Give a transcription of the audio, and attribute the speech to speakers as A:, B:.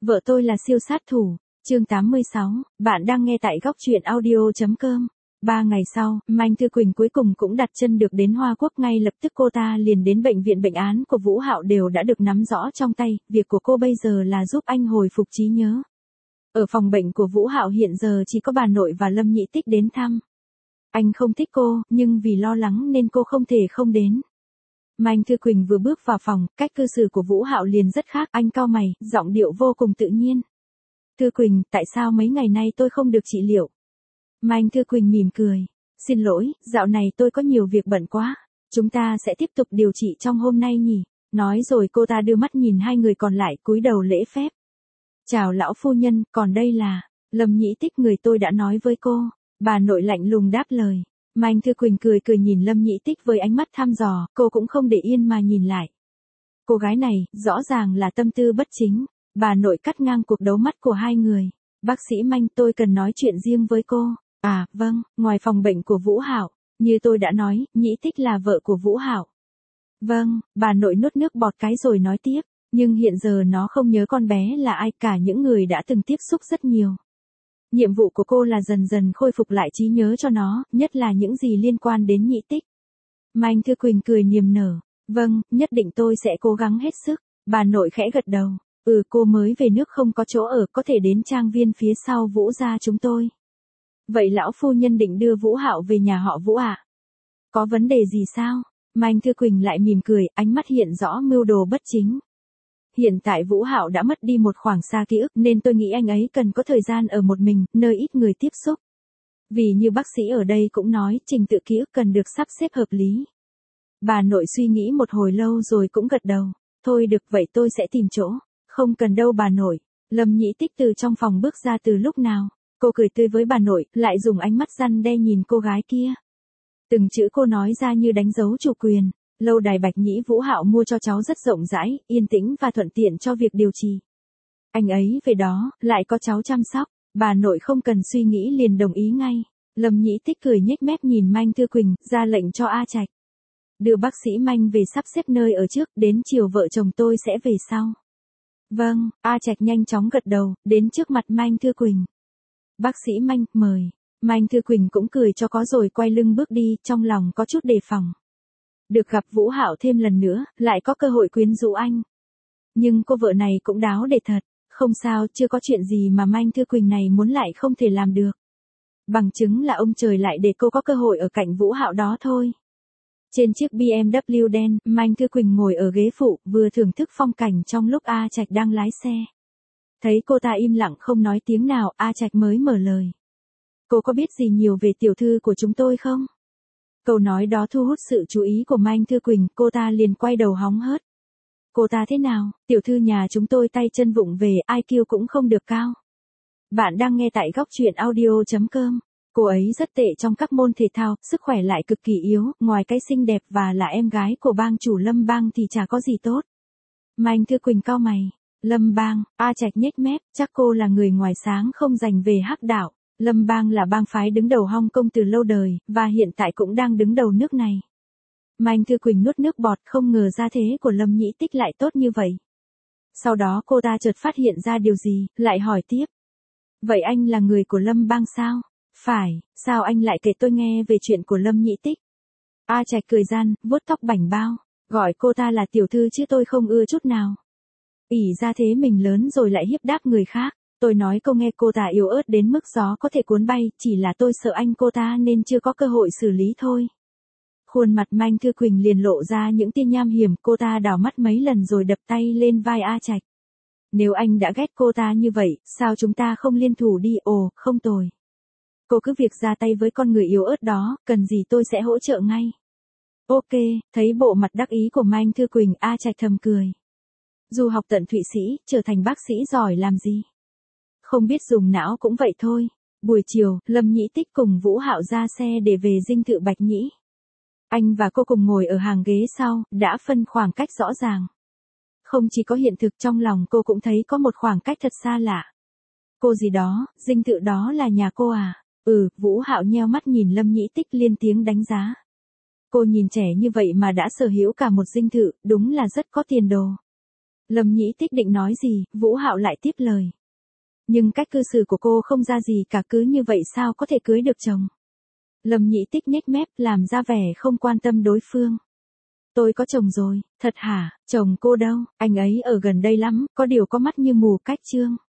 A: Vợ tôi là siêu sát thủ. Chương 86, bạn đang nghe tại góc truyện audio.com. 3 ngày sau, Mạnh Thư Quỳnh cuối cùng cũng đặt chân được đến Hoa Quốc, ngay lập tức cô ta liền đến bệnh viện, bệnh án của Vũ Hạo đều đã được nắm rõ trong tay, việc của cô bây giờ là giúp anh hồi phục trí nhớ. Ở phòng bệnh của Vũ Hạo hiện giờ chỉ có bà nội và Lâm Nhĩ Tích đến thăm. Anh không thích cô, nhưng vì lo lắng nên cô không thể không đến. Mạnh Thư Quỳnh vừa bước vào phòng, cách cư xử của Vũ Hạo liền rất khác, anh cau mày, giọng điệu vô cùng tự nhiên. Thư Quỳnh, tại sao mấy ngày nay tôi không được trị liệu? Mạnh Thư Quỳnh mỉm cười. Xin lỗi, dạo này tôi có nhiều việc bận quá. Chúng ta sẽ tiếp tục điều trị trong hôm nay nhỉ? Nói rồi cô ta đưa mắt nhìn hai người còn lại, cúi đầu lễ phép. Chào lão phu nhân, còn đây là Lâm Nhĩ Tích, người tôi đã nói với cô. Bà nội lạnh lùng đáp lời. Mạnh Thư Quỳnh cười cười nhìn Lâm Nhĩ Tích với ánh mắt thăm dò, cô cũng không để yên mà nhìn lại. Cô gái này, rõ ràng là tâm tư bất chính. Bà nội cắt ngang cuộc đấu mắt của hai người. Bác sĩ Mạnh, tôi cần nói chuyện riêng với cô. À, vâng, ngoài phòng bệnh của Vũ Hạo, như tôi đã nói, Nhĩ Tích là vợ của Vũ Hạo. Vâng, bà nội nuốt nước bọt cái rồi nói tiếp, nhưng hiện giờ nó không nhớ con bé là ai cả, những người đã từng tiếp xúc rất nhiều. Nhiệm vụ của cô là dần dần khôi phục lại trí nhớ cho nó, nhất là những gì liên quan đến Nhĩ Tích. Mạnh Thư Quỳnh cười niềm nở. Vâng, nhất định tôi sẽ cố gắng hết sức. Bà nội khẽ gật đầu. Cô mới về nước không có chỗ ở, có thể đến trang viên phía sau Vũ gia chúng tôi. Vậy lão phu nhân định đưa Vũ Hạo về nhà họ Vũ à? Có vấn đề gì sao? Mạnh Thư Quỳnh lại mỉm cười, ánh mắt hiện rõ mưu đồ bất chính. Hiện tại Vũ Hạo đã mất đi một khoảng xa ký ức nên tôi nghĩ anh ấy cần có thời gian ở một mình, nơi ít người tiếp xúc. Vì như bác sĩ ở đây cũng nói, trình tự ký ức cần được sắp xếp hợp lý. Bà nội suy nghĩ một hồi lâu rồi cũng gật đầu. Thôi được, vậy tôi sẽ tìm chỗ. Không cần đâu bà nội. Lâm Nhĩ Tích từ trong phòng bước ra từ lúc nào. Cô cười tươi với bà nội, lại dùng ánh mắt răn đe nhìn cô gái kia. Từng chữ cô nói ra như đánh dấu chủ quyền. Lâu đài Bạch Nhĩ Vũ Hạo mua cho cháu rất rộng rãi, yên tĩnh và thuận tiện cho việc điều trị. Anh ấy về đó, lại có cháu chăm sóc. Bà nội không cần suy nghĩ liền đồng ý ngay. Lâm Nhĩ Tích cười nhếch mép nhìn Mạnh Thư Quỳnh, ra lệnh cho A Trạch. Đưa bác sĩ Mạnh về sắp xếp nơi ở trước, đến chiều vợ chồng tôi sẽ về sau. Vâng, A Trạch nhanh chóng gật đầu, đến trước mặt Mạnh Thư Quỳnh. Bác sĩ Mạnh, mời. Mạnh Thư Quỳnh cũng cười cho có rồi quay lưng bước đi, trong lòng có chút đề phòng. Được gặp Vũ Hạo thêm lần nữa, lại có cơ hội quyến rũ anh. Nhưng cô vợ này cũng đáo để thật, không sao, chưa có chuyện gì mà Mạnh Thư Quỳnh này muốn lại không thể làm được. Bằng chứng là ông trời lại để cô có cơ hội ở cạnh Vũ Hạo đó thôi. Trên chiếc BMW đen, Mạnh Thư Quỳnh ngồi ở ghế phụ, vừa thưởng thức phong cảnh trong lúc A Trạch đang lái xe. Thấy cô ta im lặng không nói tiếng nào, A Trạch mới mở lời. Cô có biết gì nhiều về tiểu thư của chúng tôi không? Câu nói đó thu hút sự chú ý của Mạnh Thư Quỳnh, cô ta liền quay đầu hóng hớt. Cô ta thế nào? Tiểu thư nhà chúng tôi tay chân vụng về, IQ cũng không được cao. Bạn đang nghe tại góc truyện audio.com. Cô ấy rất tệ trong các môn thể thao, sức khỏe lại cực kỳ yếu, ngoài cái xinh đẹp và là em gái của bang chủ Lâm Bang thì chả có gì tốt. Mạnh Thư Quỳnh cau mày. Lâm Bang, A Trạch nhếch mép, chắc cô là người ngoài sáng không dành về hắc đạo. Lâm Bang là bang phái đứng đầu Hong Kong từ lâu đời, và hiện tại cũng đang đứng đầu nước này. Mạnh Thư Quỳnh nuốt nước bọt, không ngờ gia thế của Lâm Nhĩ Tích lại tốt như vậy. Sau đó cô ta chợt phát hiện ra điều gì, lại hỏi tiếp. Vậy anh là người của Lâm Bang sao? Phải, sao anh lại kể tôi nghe về chuyện của Lâm Nhĩ Tích? A Trạch cười gian, vuốt tóc bảnh bao, gọi cô ta là tiểu thư chứ tôi không ưa chút nào. Ỷ ra thế mình lớn rồi lại hiếp đáp người khác. Tôi nói câu nghe cô ta yếu ớt đến mức gió có thể cuốn bay, chỉ là tôi sợ anh cô ta nên chưa có cơ hội xử lý thôi. Khuôn mặt Mạnh Thư Quỳnh liền lộ ra những tia nham hiểm, cô ta đảo mắt mấy lần rồi đập tay lên vai A Trạch. Nếu anh đã ghét cô ta như vậy, sao chúng ta không liên thủ đi? Ồ, không tồi. Cô cứ việc ra tay với con người yếu ớt đó, cần gì tôi sẽ hỗ trợ ngay. Ok, thấy bộ mặt đắc ý của Mạnh Thư Quỳnh, A Trạch thầm cười. Dù học tận Thụy Sĩ, trở thành bác sĩ giỏi làm gì? Không biết dùng não cũng vậy thôi. Buổi chiều, Lâm Nhĩ Tích cùng Vũ Hạo ra xe để về dinh thự Bạch Nhĩ. Anh và cô cùng ngồi ở hàng ghế sau, đã phân khoảng cách rõ ràng. Không chỉ có hiện thực, trong lòng cô cũng thấy có một khoảng cách thật xa lạ. Cô gì đó, dinh thự đó là nhà cô à? Vũ Hạo nheo mắt nhìn Lâm Nhĩ Tích liên tiếng đánh giá. Cô nhìn trẻ như vậy mà đã sở hữu cả một dinh thự, đúng là rất có tiền đồ. Lâm Nhĩ Tích định nói gì, Vũ Hạo lại tiếp lời. Nhưng cách cư xử của cô không ra gì cả, cứ như vậy sao có thể cưới được chồng. Lâm Nhĩ Tích nhếch mép, làm ra vẻ không quan tâm đối phương. Tôi có chồng rồi, thật hả, chồng cô đâu, anh ấy ở gần đây lắm, có điều có mắt như mù cách Trương.